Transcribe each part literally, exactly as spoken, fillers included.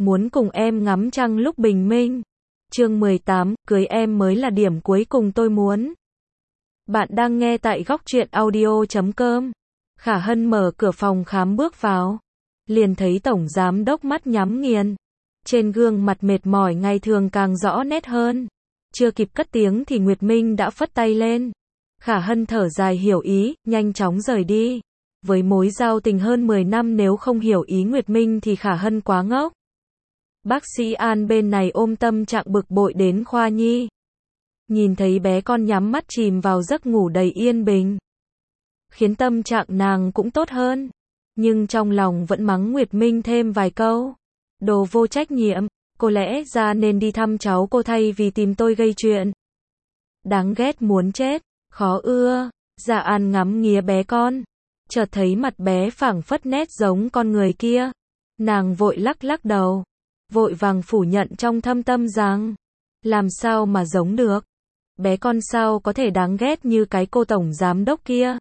muốn cùng em ngắm trăng lúc bình minh. Chương mười tám, cưới em mới là điểm cuối cùng tôi muốn. Bạn đang nghe tại góc truyện audio chấm com. Khả Hân mở cửa phòng khám bước vào, liền thấy tổng giám đốc mắt nhắm nghiền. Trên gương mặt mệt mỏi ngày thường càng rõ nét hơn. Chưa kịp cất tiếng thì Nguyệt Minh đã phất tay lên. Khả Hân thở dài hiểu ý, nhanh chóng rời đi. Với mối giao tình hơn mười năm nếu không hiểu ý Nguyệt Minh thì Khả Hân quá ngốc. Bác sĩ An bên này ôm tâm trạng bực bội đến khoa nhi. Nhìn thấy bé con nhắm mắt chìm vào giấc ngủ đầy yên bình, khiến tâm trạng nàng cũng tốt hơn. Nhưng trong lòng vẫn mắng Nguyệt Minh thêm vài câu. Đồ vô trách nhiệm, cô lẽ ra nên đi thăm cháu cô thay vì tìm tôi gây chuyện. Đáng ghét muốn chết, khó ưa. Dạ An ngắm nghía bé con, chợt thấy mặt bé phảng phất nét giống con người kia. Nàng vội lắc lắc đầu, vội vàng phủ nhận trong thâm tâm rằng, làm sao mà giống được. Bé con sao có thể đáng ghét như cái cô tổng giám đốc kia.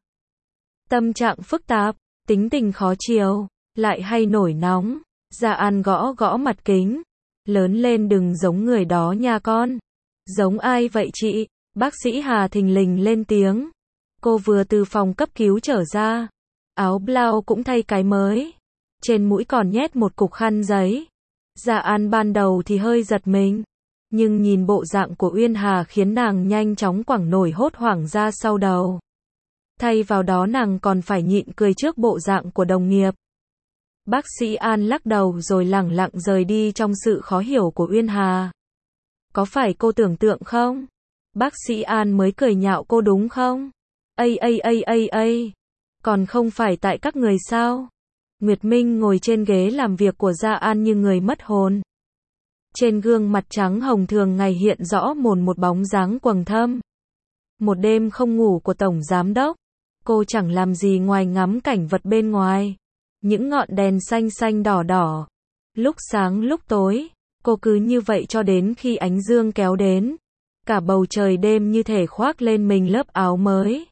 Tâm trạng phức tạp, tính tình khó chiều, lại hay nổi nóng. Dạ An gõ gõ mặt kính. Lớn lên đừng giống người đó nha con. Giống ai vậy chị? Bác sĩ Hà thình lình lên tiếng. Cô vừa từ phòng cấp cứu trở ra. Áo blau cũng thay cái mới. Trên mũi còn nhét một cục khăn giấy. Dạ An ban đầu thì hơi giật mình. Nhưng nhìn bộ dạng của Uyên Hà khiến nàng nhanh chóng quẳng nổi hốt hoảng ra sau đầu. Thay vào đó nàng còn phải nhịn cười trước bộ dạng của đồng nghiệp. Bác sĩ An lắc đầu rồi lẳng lặng rời đi trong sự khó hiểu của Uyên Hà. Có phải cô tưởng tượng không? Bác sĩ An mới cười nhạo cô đúng không? Ây ây ây ây ây. Còn không phải tại các người sao? Nguyệt Minh ngồi trên ghế làm việc của Gia An như người mất hồn. Trên gương mặt trắng hồng thường ngày hiện rõ mồn một bóng dáng quầng thâm. Một đêm không ngủ của tổng giám đốc. Cô chẳng làm gì ngoài ngắm cảnh vật bên ngoài. Những ngọn đèn xanh xanh đỏ đỏ. Lúc sáng lúc tối. Cô cứ như vậy cho đến khi ánh dương kéo đến. Cả bầu trời đêm như thể khoác lên mình lớp áo mới.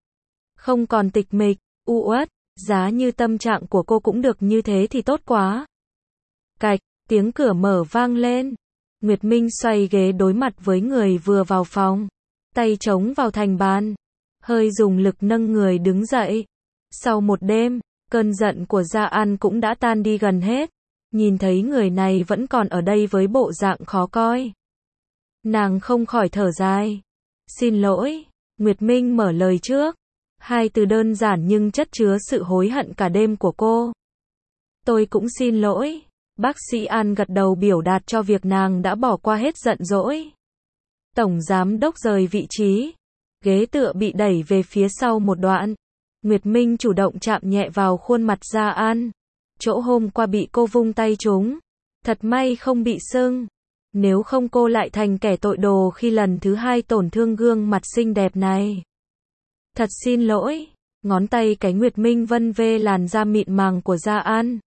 Không còn tịch mịch, u uất. Giá như tâm trạng của cô cũng được như thế thì tốt quá. Cạch, tiếng cửa mở vang lên. Nguyệt Minh xoay ghế đối mặt với người vừa vào phòng. Tay chống vào thành bàn. Hơi dùng lực nâng người đứng dậy. Sau một đêm, cơn giận của Gia An cũng đã tan đi gần hết. Nhìn thấy người này vẫn còn ở đây với bộ dạng khó coi. Nàng không khỏi thở dài. Xin lỗi, Nguyệt Minh mở lời trước. Hai từ đơn giản nhưng chất chứa sự hối hận cả đêm của cô. Tôi cũng xin lỗi. Bác sĩ An gật đầu biểu đạt cho việc nàng đã bỏ qua hết giận dỗi. Tổng giám đốc rời vị trí. Ghế tựa bị đẩy về phía sau một đoạn. Nguyệt Minh chủ động chạm nhẹ vào khuôn mặt Gia An. Chỗ hôm qua bị cô vung tay trúng. Thật may không bị sưng. Nếu không cô lại thành kẻ tội đồ khi lần thứ hai tổn thương gương mặt xinh đẹp này. Thật xin lỗi. Ngón tay cái Nguyệt Minh vân vê làn da mịn màng của Gia An.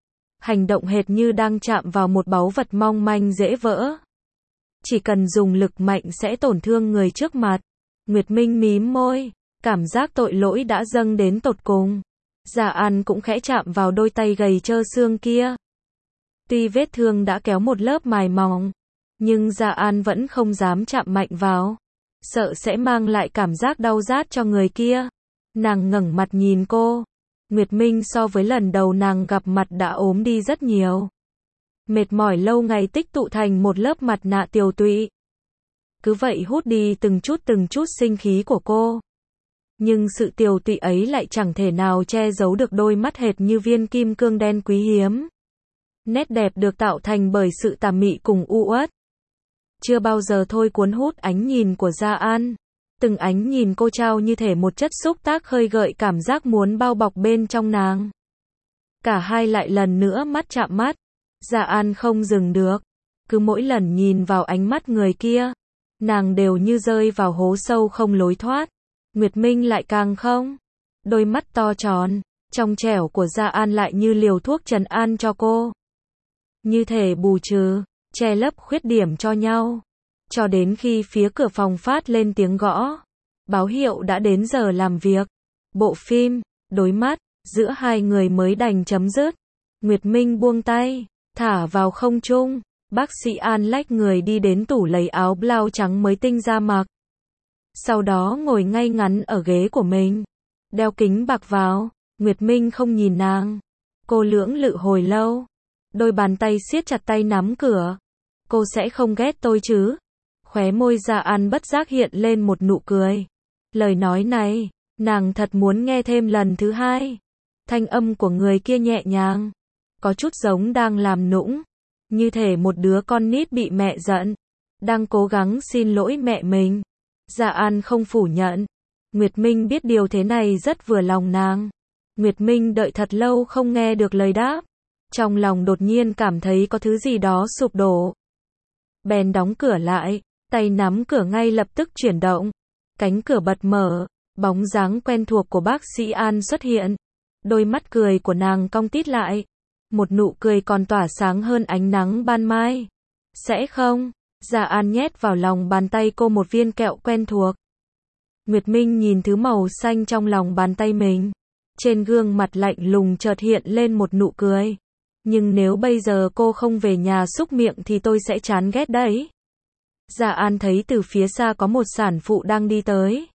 Hành động hệt như đang chạm vào một báu vật mong manh dễ vỡ. Chỉ cần dùng lực mạnh sẽ tổn thương người trước mặt. Nguyệt Minh mím môi. Cảm giác tội lỗi đã dâng đến tột cùng. Gia An cũng khẽ chạm vào đôi tay gầy trơ xương kia. Tuy vết thương đã kéo một lớp mài mỏng, nhưng Gia An vẫn không dám chạm mạnh vào. Sợ sẽ mang lại cảm giác đau rát cho người kia. Nàng ngẩng mặt nhìn cô. Nguyệt Minh so với lần đầu nàng gặp mặt đã ốm đi rất nhiều. Mệt mỏi lâu ngày tích tụ thành một lớp mặt nạ tiều tụy. Cứ vậy hút đi từng chút từng chút sinh khí của cô. Nhưng sự tiều tụy ấy lại chẳng thể nào che giấu được đôi mắt hệt như viên kim cương đen quý hiếm. Nét đẹp được tạo thành bởi sự tà mị cùng u uất. Chưa bao giờ thôi cuốn hút ánh nhìn của Gia An. Từng ánh nhìn cô trao như thể một chất xúc tác khơi gợi cảm giác muốn bao bọc bên trong nàng. Cả hai lại lần nữa mắt chạm mắt. Gia An không dừng được. Cứ mỗi lần nhìn vào ánh mắt người kia, nàng đều như rơi vào hố sâu không lối thoát. Nguyệt Minh lại càng không. Đôi mắt to tròn, trong trẻo của Gia An lại như liều thuốc trấn an cho cô. Như thể bù trừ, che lấp khuyết điểm cho nhau. Cho đến khi phía cửa phòng phát lên tiếng gõ. Báo hiệu đã đến giờ làm việc. Bộ phim, đối mắt, giữa hai người mới đành chấm dứt. Nguyệt Minh buông tay, thả vào không trung. Bác sĩ An lách người đi đến tủ lấy áo blau trắng mới tinh ra mặc. Sau đó ngồi ngay ngắn ở ghế của mình. Đeo kính bạc vào. Nguyệt Minh không nhìn nàng. Cô lưỡng lự hồi lâu. Đôi bàn tay siết chặt tay nắm cửa. Cô sẽ không ghét tôi chứ? Khóe môi Dạ An bất giác hiện lên một nụ cười. Lời nói này, nàng thật muốn nghe thêm lần thứ hai. Thanh âm của người kia nhẹ nhàng. Có chút giống đang làm nũng. Như thể một đứa con nít bị mẹ giận. Đang cố gắng xin lỗi mẹ mình. Dạ An không phủ nhận. Nguyệt Minh biết điều thế này rất vừa lòng nàng. Nguyệt Minh đợi thật lâu không nghe được lời đáp. Trong lòng đột nhiên cảm thấy có thứ gì đó sụp đổ. Bèn đóng cửa lại, tay nắm cửa ngay lập tức chuyển động. Cánh cửa bật mở, bóng dáng quen thuộc của bác sĩ An xuất hiện. Đôi mắt cười của nàng cong tít lại. Một nụ cười còn tỏa sáng hơn ánh nắng ban mai. Sẽ không? Dạ An nhét vào lòng bàn tay cô một viên kẹo quen thuộc. Nguyệt Minh nhìn thứ màu xanh trong lòng bàn tay mình. Trên gương mặt lạnh lùng chợt hiện lên một nụ cười. Nhưng nếu bây giờ cô không về nhà xúc miệng thì tôi sẽ chán ghét đấy. Dạ An thấy từ phía xa có một sản phụ đang đi tới.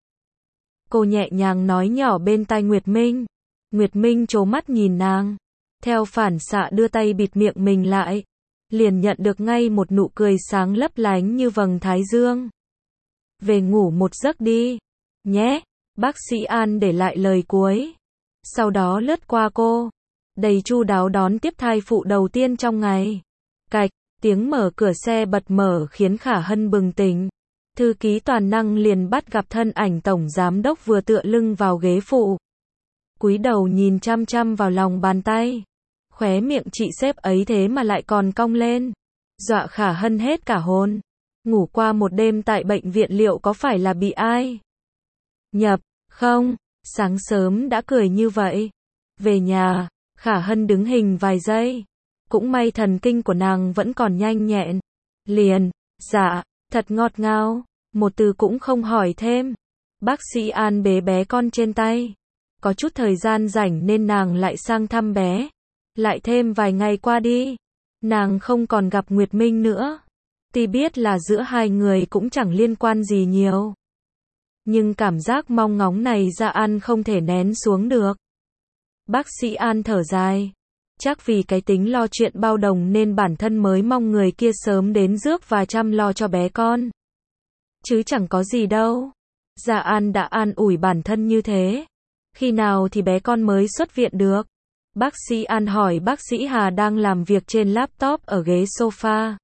Cô nhẹ nhàng nói nhỏ bên tai Nguyệt Minh. Nguyệt Minh trố mắt nhìn nàng. Theo phản xạ đưa tay bịt miệng mình lại. Liền nhận được ngay một nụ cười sáng lấp lánh như vầng thái dương. Về ngủ một giấc đi. Nhé. Bác sĩ An để lại lời cuối. Sau đó lướt qua cô. Đầy chu đáo đón tiếp thai phụ đầu tiên trong ngày. Cạch, tiếng mở cửa xe bật mở khiến Khả Hân bừng tỉnh. Thư ký toàn năng liền bắt gặp thân ảnh tổng giám đốc vừa tựa lưng vào ghế phụ. Cúi đầu nhìn chăm chăm vào lòng bàn tay. Khóe miệng chị sếp ấy thế mà lại còn cong lên. Dọa Khả Hân hết cả hồn. Ngủ qua một đêm tại bệnh viện liệu có phải là bị ai nhập, không? Sáng sớm đã cười như vậy. Về nhà, Khả Hân đứng hình vài giây. Cũng may thần kinh của nàng vẫn còn nhanh nhẹn. Liền, dạ, thật ngọt ngào. Một từ cũng không hỏi thêm. Bác sĩ An bế bé con trên tay. Có chút thời gian rảnh nên nàng lại sang thăm bé. Lại thêm vài ngày qua đi. Nàng không còn gặp Nguyệt Minh nữa. Tuy biết là giữa hai người cũng chẳng liên quan gì nhiều. Nhưng cảm giác mong ngóng này Dạ An không thể nén xuống được. Bác sĩ An thở dài. Chắc vì cái tính lo chuyện bao đồng nên bản thân mới mong người kia sớm đến rước và chăm lo cho bé con. Chứ chẳng có gì đâu. Dạ An đã an ủi bản thân như thế. Khi nào thì bé con mới xuất viện được? Bác sĩ An hỏi bác sĩ Hà đang làm việc trên laptop ở ghế sofa.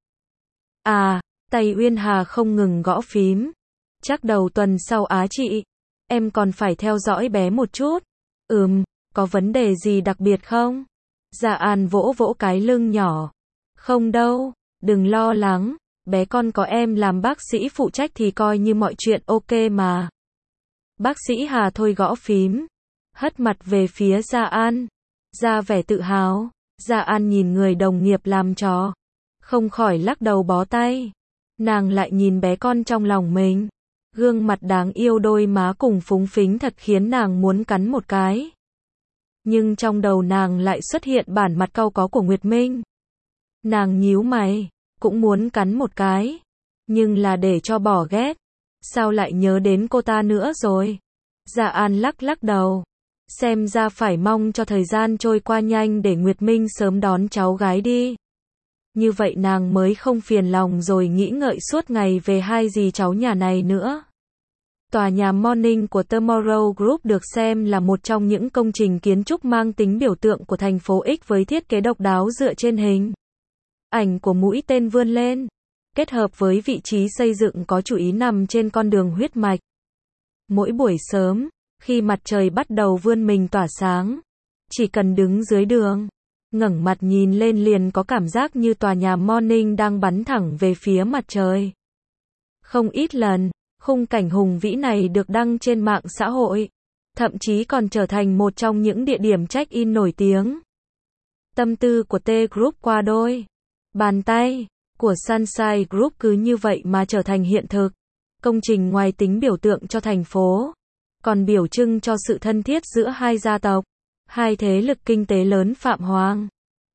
À, tay Uyên Hà không ngừng gõ phím. Chắc đầu tuần sau á chị. Em còn phải theo dõi bé một chút. Ừm, có vấn đề gì đặc biệt không? Dạ An vỗ vỗ cái lưng nhỏ. Không đâu, đừng lo lắng. Bé con có em làm bác sĩ phụ trách thì coi như mọi chuyện ok mà. Bác sĩ Hà thôi gõ phím. Hất mặt về phía Dạ An. Ra vẻ tự hào. Dạ An nhìn người đồng nghiệp làm trò. Không khỏi lắc đầu bó tay. Nàng lại nhìn bé con trong lòng mình. Gương mặt đáng yêu đôi má cùng phúng phính thật khiến nàng muốn cắn một cái. Nhưng trong đầu nàng lại xuất hiện bản mặt cau có của Nguyệt Minh. Nàng nhíu mày, cũng muốn cắn một cái. Nhưng là để cho bỏ ghét. Sao lại nhớ đến cô ta nữa rồi? Dạ An lắc lắc đầu. Xem ra phải mong cho thời gian trôi qua nhanh để Nguyệt Minh sớm đón cháu gái đi. Như vậy nàng mới không phiền lòng rồi nghĩ ngợi suốt ngày về hai dì cháu nhà này nữa. Tòa nhà Morning của Tomorrow Group được xem là một trong những công trình kiến trúc mang tính biểu tượng của thành phố X với thiết kế độc đáo dựa trên hình ảnh của mũi tên vươn lên, kết hợp với vị trí xây dựng có chủ ý nằm trên con đường huyết mạch. Mỗi buổi sớm, khi mặt trời bắt đầu vươn mình tỏa sáng, chỉ cần đứng dưới đường, ngẩng mặt nhìn lên liền có cảm giác như tòa nhà Morning đang bắn thẳng về phía mặt trời. Không ít lần, khung cảnh hùng vĩ này được đăng trên mạng xã hội, thậm chí còn trở thành một trong những địa điểm check-in nổi tiếng. Tâm tư của T Group qua đôi bàn tay của Sunshine Group cứ như vậy mà trở thành hiện thực. Công trình ngoài tính biểu tượng cho thành phố, còn biểu trưng cho sự thân thiết giữa hai gia tộc, hai thế lực kinh tế lớn Phạm Hoàng,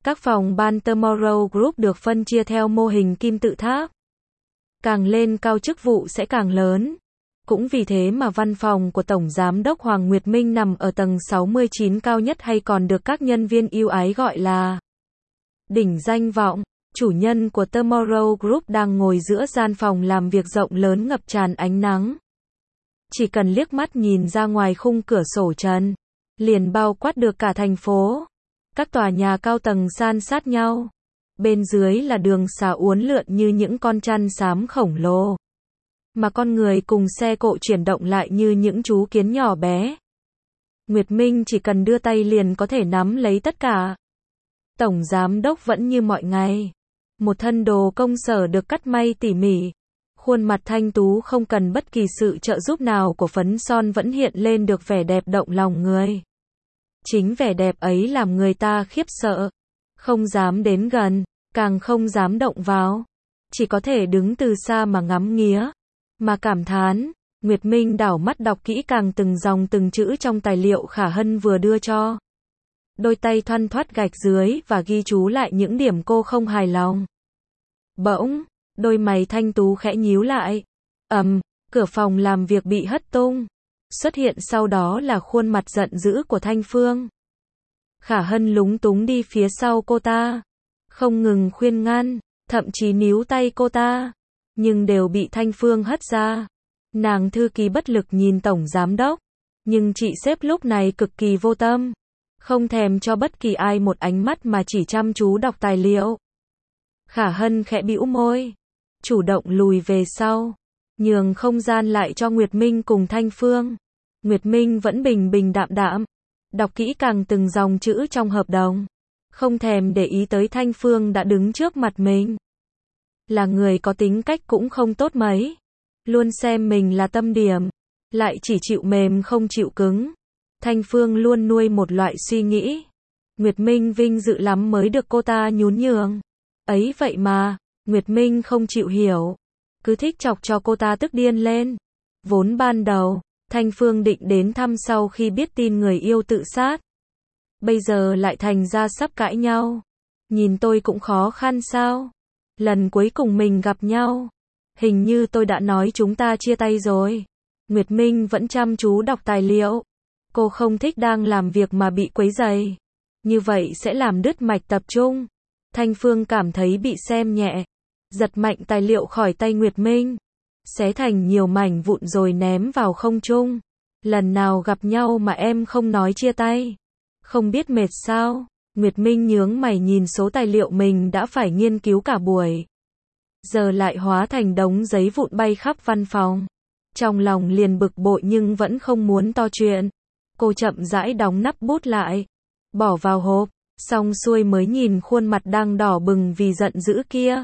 Các phòng ban Tomorrow Group được phân chia theo mô hình kim tự tháp. Càng lên cao chức vụ sẽ càng lớn. Cũng vì thế mà văn phòng của Tổng Giám đốc Hoàng Nguyệt Minh nằm ở tầng sáu mươi chín cao nhất, hay còn được các nhân viên yêu ái gọi là đỉnh danh vọng. Chủ nhân của Tomorrow Group đang ngồi giữa gian phòng làm việc rộng lớn ngập tràn ánh nắng. Chỉ cần liếc mắt nhìn ra ngoài khung cửa sổ trần, liền bao quát được cả thành phố. Các tòa nhà cao tầng san sát nhau. Bên dưới là đường xá uốn lượn như những con chăn xám khổng lồ. Mà con người cùng xe cộ chuyển động lại như những chú kiến nhỏ bé. Nguyệt Minh chỉ cần đưa tay liền có thể nắm lấy tất cả. Tổng giám đốc vẫn như mọi ngày. Một thân đồ công sở được cắt may tỉ mỉ. Khuôn mặt thanh tú không cần bất kỳ sự trợ giúp nào của phấn son vẫn hiện lên được vẻ đẹp động lòng người. Chính vẻ đẹp ấy làm người ta khiếp sợ. Không dám đến gần, càng không dám động vào. Chỉ có thể đứng từ xa mà ngắm nghía. Mà cảm thán. Nguyệt Minh đảo mắt đọc kỹ càng từng dòng từng chữ trong tài liệu Khả Hân vừa đưa cho. Đôi tay thoăn thoắt gạch dưới và ghi chú lại những điểm cô không hài lòng. Bỗng, đôi mày thanh tú khẽ nhíu lại. Ầm, cửa phòng làm việc bị hất tung. Xuất hiện sau đó là khuôn mặt giận dữ của Thanh Phương. Khả Hân lúng túng đi phía sau cô ta. Không ngừng khuyên ngăn, thậm chí níu tay cô ta. Nhưng đều bị Thanh Phương hất ra. Nàng thư ký bất lực nhìn Tổng Giám đốc. Nhưng chị sếp lúc này cực kỳ vô tâm. Không thèm cho bất kỳ ai một ánh mắt mà chỉ chăm chú đọc tài liệu. Khả Hân khẽ bĩu môi. Chủ động lùi về sau. Nhường không gian lại cho Nguyệt Minh cùng Thanh Phương. Nguyệt Minh vẫn bình bình đạm đạm. Đọc kỹ càng từng dòng chữ trong hợp đồng. Không thèm để ý tới Thanh Phương đã đứng trước mặt mình. Là người có tính cách cũng không tốt mấy. Luôn xem mình là tâm điểm. Lại chỉ chịu mềm không chịu cứng. Thanh Phương luôn nuôi một loại suy nghĩ. Nguyệt Minh vinh dự lắm mới được cô ta nhún nhường. Ấy vậy mà, Nguyệt Minh không chịu hiểu. Cứ thích chọc cho cô ta tức điên lên. Vốn ban đầu, Thanh Phương định đến thăm sau khi biết tin người yêu tự sát. Bây giờ lại thành ra sắp cãi nhau. Nhìn tôi cũng khó khăn sao? Lần cuối cùng mình gặp nhau, hình như tôi đã nói chúng ta chia tay rồi. Nguyệt Minh vẫn chăm chú đọc tài liệu. Cô không thích đang làm việc mà bị quấy rầy. Như vậy sẽ làm đứt mạch tập trung. Thanh Phương cảm thấy bị xem nhẹ. Giật mạnh tài liệu khỏi tay Nguyệt Minh. Xé thành nhiều mảnh vụn rồi ném vào không trung. Lần nào gặp nhau mà em không nói chia tay? Không biết mệt sao? Nguyệt Minh nhướng mày nhìn số tài liệu mình đã phải nghiên cứu cả buổi. Giờ lại hóa thành đống giấy vụn bay khắp văn phòng. Trong lòng liền bực bội nhưng vẫn không muốn to chuyện. Cô chậm rãi đóng nắp bút lại. Bỏ vào hộp. Xong xuôi mới nhìn khuôn mặt đang đỏ bừng vì giận dữ kia.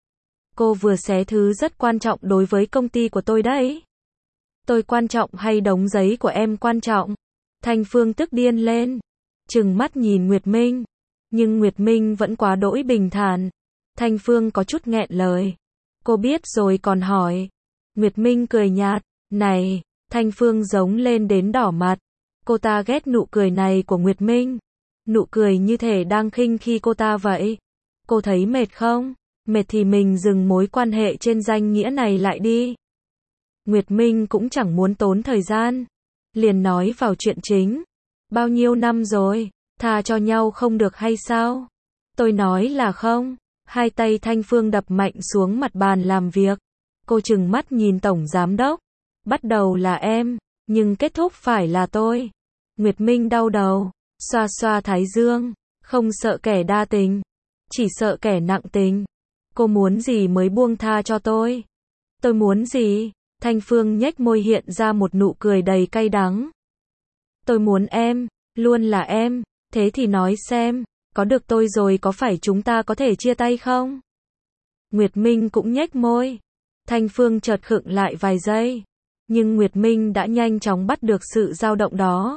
Cô vừa xé thứ rất quan trọng đối với công ty của tôi đấy. Tôi quan trọng hay đống giấy của em quan trọng? Thanh Phương tức điên lên. Trừng mắt nhìn Nguyệt Minh. Nhưng Nguyệt Minh vẫn quá đỗi bình thản. Thanh Phương có chút nghẹn lời. Cô biết rồi còn hỏi. Nguyệt Minh cười nhạt. Này, Thanh Phương giống lên đến đỏ mặt. Cô ta ghét nụ cười này của Nguyệt Minh. Nụ cười như thể đang khinh khi cô ta vậy. Cô thấy mệt không? Mệt thì mình dừng mối quan hệ trên danh nghĩa này lại đi. Nguyệt Minh cũng chẳng muốn tốn thời gian. Liền nói vào chuyện chính. Bao nhiêu năm rồi, tha cho nhau không được hay sao? Tôi nói là không. Hai tay Thanh Phương đập mạnh xuống mặt bàn làm việc. Cô trừng mắt nhìn Tổng Giám đốc. Bắt đầu là em, nhưng kết thúc phải là tôi. Nguyệt Minh đau đầu, xoa xoa thái dương. Không sợ kẻ đa tình, chỉ sợ kẻ nặng tình. Cô muốn gì mới buông tha cho tôi? Tôi muốn gì? Thanh Phương nhếch môi hiện ra một nụ cười đầy cay đắng. Tôi muốn em, luôn là em. Thế thì nói xem, có được tôi rồi có phải chúng ta có thể chia tay không? Nguyệt Minh cũng nhếch môi. Thanh Phương chợt khựng lại vài giây. Nhưng Nguyệt Minh đã nhanh chóng bắt được sự dao động đó.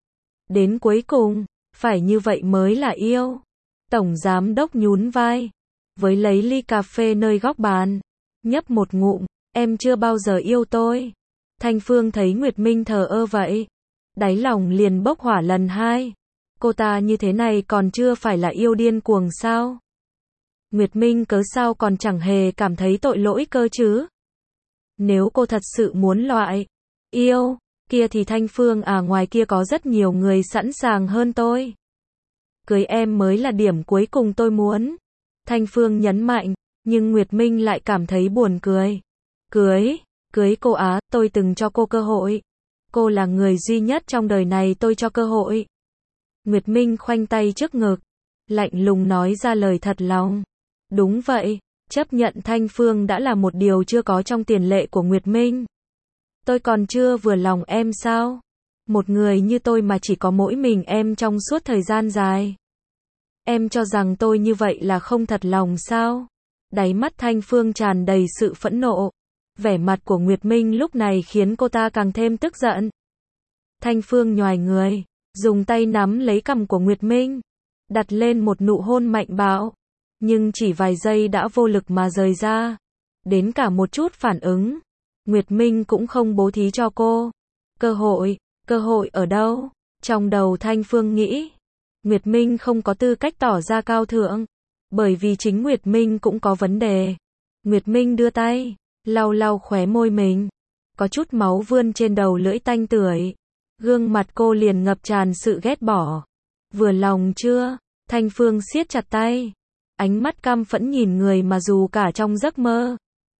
Đến cuối cùng, phải như vậy mới là yêu. Tổng Giám đốc nhún vai. Với lấy ly cà phê nơi góc bàn. Nhấp một ngụm. Em chưa bao giờ yêu tôi. Thanh Phương thấy Nguyệt Minh thờ ơ vậy. Đáy lòng liền bốc hỏa lần hai. Cô ta như thế này còn chưa phải là yêu điên cuồng sao? Nguyệt Minh cớ sao còn chẳng hề cảm thấy tội lỗi cơ chứ? Nếu cô thật sự muốn loại yêu kia thì Thanh Phương à, ngoài kia có rất nhiều người sẵn sàng hơn tôi. Cưới em mới là điểm cuối cùng tôi muốn. Thanh Phương nhấn mạnh, nhưng Nguyệt Minh lại cảm thấy buồn cười. Cưới, cưới cô á, tôi từng cho cô cơ hội. Cô là người duy nhất trong đời này tôi cho cơ hội. Nguyệt Minh khoanh tay trước ngực, lạnh lùng nói ra lời thật lòng. Đúng vậy, chấp nhận Thanh Phương đã là một điều chưa có trong tiền lệ của Nguyệt Minh. Tôi còn chưa vừa lòng em sao? Một người như tôi mà chỉ có mỗi mình em trong suốt thời gian dài. Em cho rằng tôi như vậy là không thật lòng sao? Đáy mắt Thanh Phương tràn đầy sự phẫn nộ. Vẻ mặt của Nguyệt Minh lúc này khiến cô ta càng thêm tức giận. Thanh Phương nhoài người, dùng tay nắm lấy cằm của Nguyệt Minh, đặt lên một nụ hôn mạnh bạo. Nhưng chỉ vài giây đã vô lực mà rời ra. Đến cả một chút phản ứng Nguyệt Minh cũng không bố thí cho cô. Cơ hội, cơ hội ở đâu? Trong đầu Thanh Phương nghĩ, Nguyệt Minh không có tư cách tỏ ra cao thượng, bởi vì chính Nguyệt Minh cũng có vấn đề. Nguyệt Minh đưa tay, lau lau khóe môi mình, có chút máu vươn trên đầu lưỡi tanh tưởi. Gương mặt cô liền ngập tràn sự ghét bỏ. Vừa lòng chưa? Thanh Phương siết chặt tay, ánh mắt căm phẫn nhìn người mà dù cả trong giấc mơ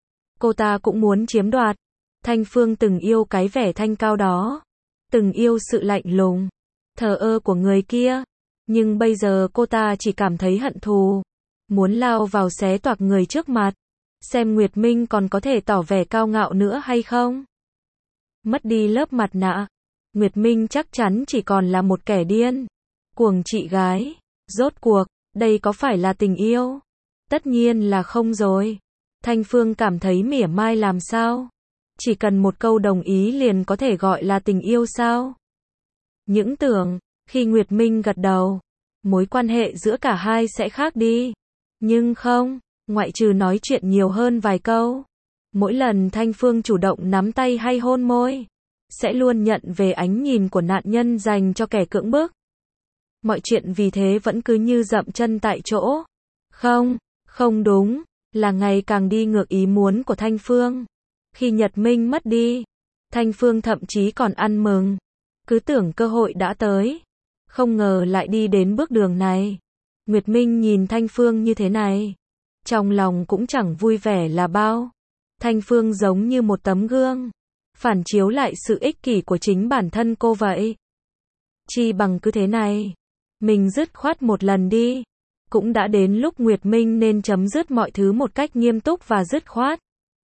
cô ta cũng muốn chiếm đoạt. Thanh Phương từng yêu cái vẻ thanh cao đó, từng yêu sự lạnh lùng, thờ ơ của người kia, nhưng bây giờ cô ta chỉ cảm thấy hận thù, muốn lao vào xé toạc người trước mặt, xem Nguyệt Minh còn có thể tỏ vẻ cao ngạo nữa hay không. Mất đi lớp mặt nạ, Nguyệt Minh chắc chắn chỉ còn là một kẻ điên, cuồng chị gái. Rốt cuộc, đây có phải là tình yêu? Tất nhiên là không rồi. Thanh Phương cảm thấy mỉa mai làm sao? Chỉ cần một câu đồng ý liền có thể gọi là tình yêu sao? Những tưởng, khi Nguyệt Minh gật đầu, mối quan hệ giữa cả hai sẽ khác đi. Nhưng không, ngoại trừ nói chuyện nhiều hơn vài câu. Mỗi lần Thanh Phương chủ động nắm tay hay hôn môi, sẽ luôn nhận về ánh nhìn của nạn nhân dành cho kẻ cưỡng bức. Mọi chuyện vì thế vẫn cứ như dậm chân tại chỗ. Không, không đúng, là ngày càng đi ngược ý muốn của Thanh Phương. Khi Nhật Minh mất đi, Thanh Phương thậm chí còn ăn mừng. Cứ tưởng cơ hội đã tới, không ngờ lại đi đến bước đường này. Nguyệt Minh nhìn Thanh Phương như thế này, trong lòng cũng chẳng vui vẻ là bao. Thanh Phương giống như một tấm gương, phản chiếu lại sự ích kỷ của chính bản thân cô vậy. Chi bằng cứ thế này, mình dứt khoát một lần đi. Cũng đã đến lúc Nguyệt Minh nên chấm dứt mọi thứ một cách nghiêm túc và dứt khoát.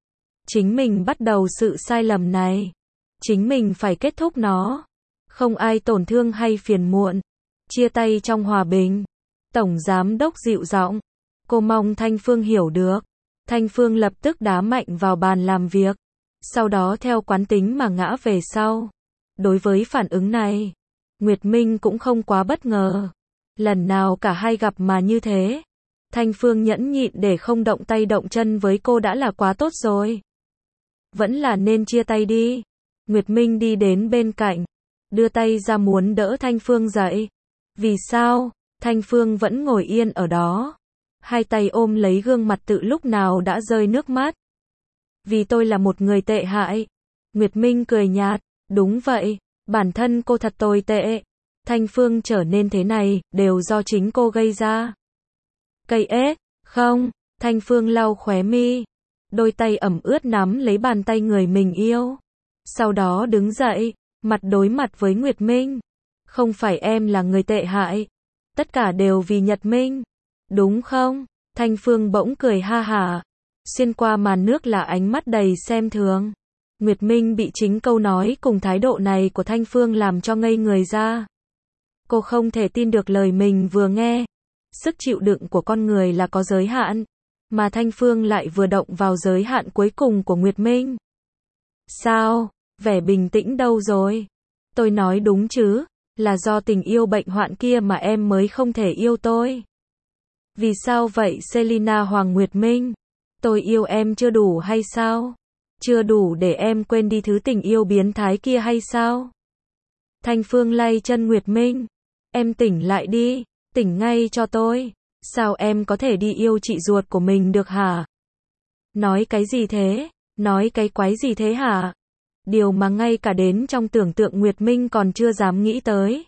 Chính mình bắt đầu sự sai lầm này, chính mình phải kết thúc nó. Không ai tổn thương hay phiền muộn. Chia tay trong hòa bình. Tổng giám đốc dịu giọng. Cô mong Thanh Phương hiểu được. Thanh Phương lập tức đá mạnh vào bàn làm việc. Sau đó theo quán tính mà ngã về sau. Đối với phản ứng này, Nguyệt Minh cũng không quá bất ngờ. Lần nào cả hai gặp mà như thế, Thanh Phương nhẫn nhịn để không động tay động chân với cô đã là quá tốt rồi. Vẫn là nên chia tay đi. Nguyệt Minh đi đến bên cạnh, đưa tay ra muốn đỡ Thanh Phương dậy. Vì sao? Thanh Phương vẫn ngồi yên ở đó, hai tay ôm lấy gương mặt tự lúc nào đã rơi nước mắt. Vì tôi là một người tệ hại. Nguyệt Minh cười nhạt, đúng vậy, bản thân cô thật tồi tệ. Thanh Phương trở nên thế này, đều do chính cô gây ra. Cây ế, không, Thanh Phương lau khóe mi, đôi tay ẩm ướt nắm lấy bàn tay người mình yêu. Sau đó đứng dậy, mặt đối mặt với Nguyệt Minh. Không phải em là người tệ hại, tất cả đều vì Nhật Minh, đúng không? Thanh Phương bỗng cười ha hả, xuyên qua màn nước là ánh mắt đầy xem thường. Nguyệt Minh bị chính câu nói cùng thái độ này của Thanh Phương làm cho ngây người ra. Cô không thể tin được lời mình vừa nghe. Sức chịu đựng của con người là có giới hạn, mà Thanh Phương lại vừa động vào giới hạn cuối cùng của Nguyệt Minh. Sao? Vẻ bình tĩnh đâu rồi? Tôi nói đúng chứ? Là do tình yêu bệnh hoạn kia mà em mới không thể yêu tôi. Vì sao vậy Selina Hoàng Nguyệt Minh? Tôi yêu em chưa đủ hay sao? Chưa đủ để em quên đi thứ tình yêu biến thái kia hay sao? Thanh Phương lay chân Nguyệt Minh. Em tỉnh lại đi, tỉnh ngay cho tôi. Sao em có thể đi yêu chị ruột của mình được hả? Nói cái gì thế? Nói cái quái gì thế hả? Điều mà ngay cả đến trong tưởng tượng Nguyệt Minh còn chưa dám nghĩ tới.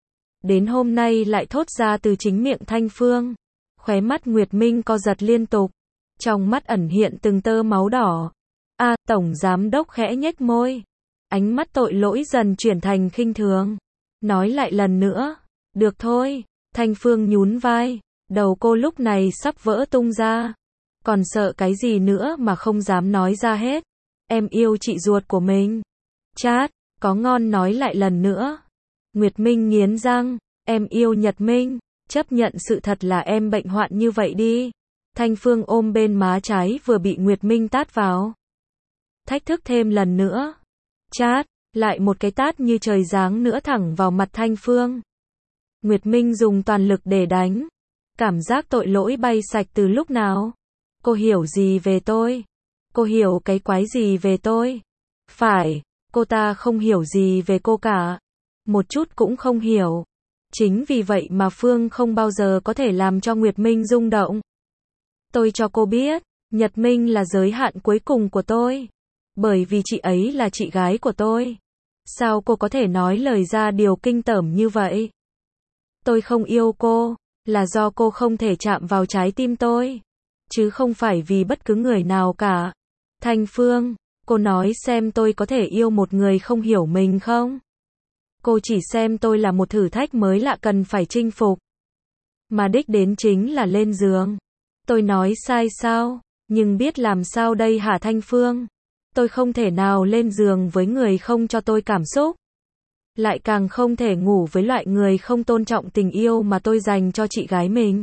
Đến hôm nay lại thốt ra từ chính miệng Thanh Phương. Khóe mắt Nguyệt Minh co giật liên tục. Trong mắt ẩn hiện từng tơ máu đỏ. A, à, Tổng Giám Đốc khẽ nhếch môi. Ánh mắt tội lỗi dần chuyển thành khinh thường. Nói lại lần nữa. Được thôi. Thanh Phương nhún vai. Đầu cô lúc này sắp vỡ tung ra. Còn sợ cái gì nữa mà không dám nói ra hết. Em yêu chị ruột của mình. Chát, có ngon nói lại lần nữa. Nguyệt Minh nghiến răng. Em yêu Nhật Minh. Chấp nhận sự thật là em bệnh hoạn như vậy đi. Thanh Phương ôm bên má trái vừa bị Nguyệt Minh tát vào. Thách thức thêm lần nữa. Chát, lại một cái tát như trời giáng nữa thẳng vào mặt Thanh Phương. Nguyệt Minh dùng toàn lực để đánh. Cảm giác tội lỗi bay sạch từ lúc nào? Cô hiểu gì về tôi? Cô hiểu cái quái gì về tôi? Phải, cô ta không hiểu gì về cô cả. Một chút cũng không hiểu. Chính vì vậy mà Phương không bao giờ có thể làm cho Nguyệt Minh rung động. Tôi cho cô biết, Nhật Minh là giới hạn cuối cùng của tôi. Bởi vì chị ấy là chị gái của tôi. Sao cô có thể nói lời ra điều kinh tởm như vậy? Tôi không yêu cô, là do cô không thể chạm vào trái tim tôi. Chứ không phải vì bất cứ người nào cả. Thanh Phương, cô nói xem tôi có thể yêu một người không hiểu mình không? Cô chỉ xem tôi là một thử thách mới lạ cần phải chinh phục. Mà đích đến chính là lên giường. Tôi nói sai sao? Nhưng biết làm sao đây hả Thanh Phương? Tôi không thể nào lên giường với người không cho tôi cảm xúc. Lại càng không thể ngủ với loại người không tôn trọng tình yêu mà tôi dành cho chị gái mình.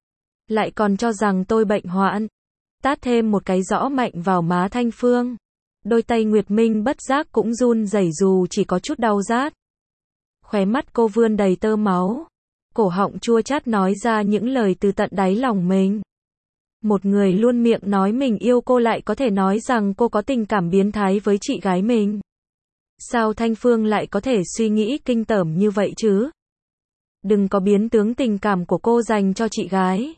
Lại còn cho rằng tôi bệnh hoạn. Tát thêm một cái rõ mạnh vào má Thanh Phương. Đôi tay Nguyệt Minh bất giác cũng run rẩy dù chỉ có chút đau rát. Khóe mắt cô vươn đầy tơ máu. Cổ họng chua chát nói ra những lời từ tận đáy lòng mình. Một người luôn miệng nói mình yêu cô lại có thể nói rằng cô có tình cảm biến thái với chị gái mình. Sao Thanh Phương lại có thể suy nghĩ kinh tởm như vậy chứ? Đừng có biến tướng tình cảm của cô dành cho chị gái.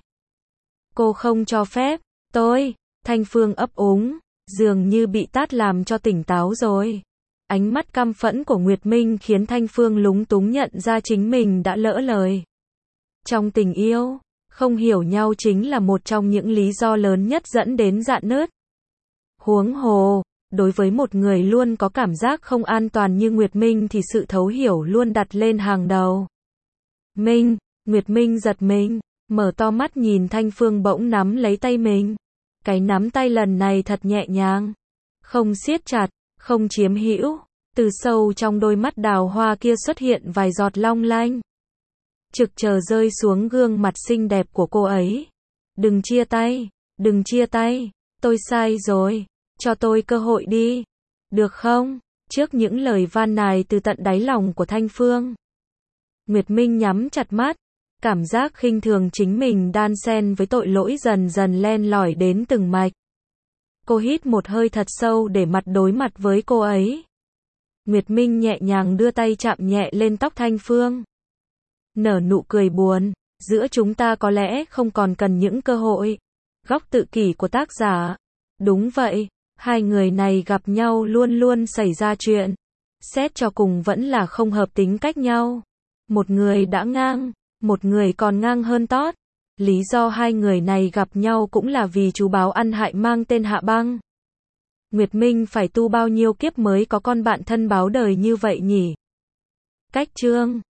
Cô không cho phép. Tôi, Thanh Phương ấp úng, dường như bị tát làm cho tỉnh táo rồi. Ánh mắt căm phẫn của Nguyệt Minh khiến Thanh Phương lúng túng nhận ra chính mình đã lỡ lời. Trong tình yêu, không hiểu nhau chính là một trong những lý do lớn nhất dẫn đến rạn nứt. Huống hồ, đối với một người luôn có cảm giác không an toàn như Nguyệt Minh thì sự thấu hiểu luôn đặt lên hàng đầu. Minh, Nguyệt Minh giật mình, mở to mắt nhìn Thanh Phương bỗng nắm lấy tay mình. Cái nắm tay lần này thật nhẹ nhàng, không siết chặt, không chiếm hữu. Từ sâu trong đôi mắt đào hoa kia xuất hiện vài giọt long lanh. Trực chờ rơi xuống gương mặt xinh đẹp của cô ấy. Đừng chia tay, đừng chia tay, tôi sai rồi, cho tôi cơ hội đi. Được không? Trước những lời van nài từ tận đáy lòng của Thanh Phương, Nguyệt Minh nhắm chặt mắt. Cảm giác khinh thường chính mình đan xen với tội lỗi dần dần len lỏi đến từng mạch. Cô hít một hơi thật sâu để mặt đối mặt với cô ấy. Nguyệt Minh nhẹ nhàng đưa tay chạm nhẹ lên tóc Thanh Phương. Nở nụ cười buồn, giữa chúng ta có lẽ không còn cần những cơ hội. Góc tự kỷ của tác giả. Đúng vậy, hai người này gặp nhau luôn luôn xảy ra chuyện. Xét cho cùng vẫn là không hợp tính cách nhau. Một người đã ngang, một người còn ngang hơn tót. Lý do hai người này gặp nhau cũng là vì chú báo ăn hại mang tên Hạ Băng. Nguyệt Minh phải tu bao nhiêu kiếp mới có con bạn thân báo đời như vậy nhỉ? Cách chương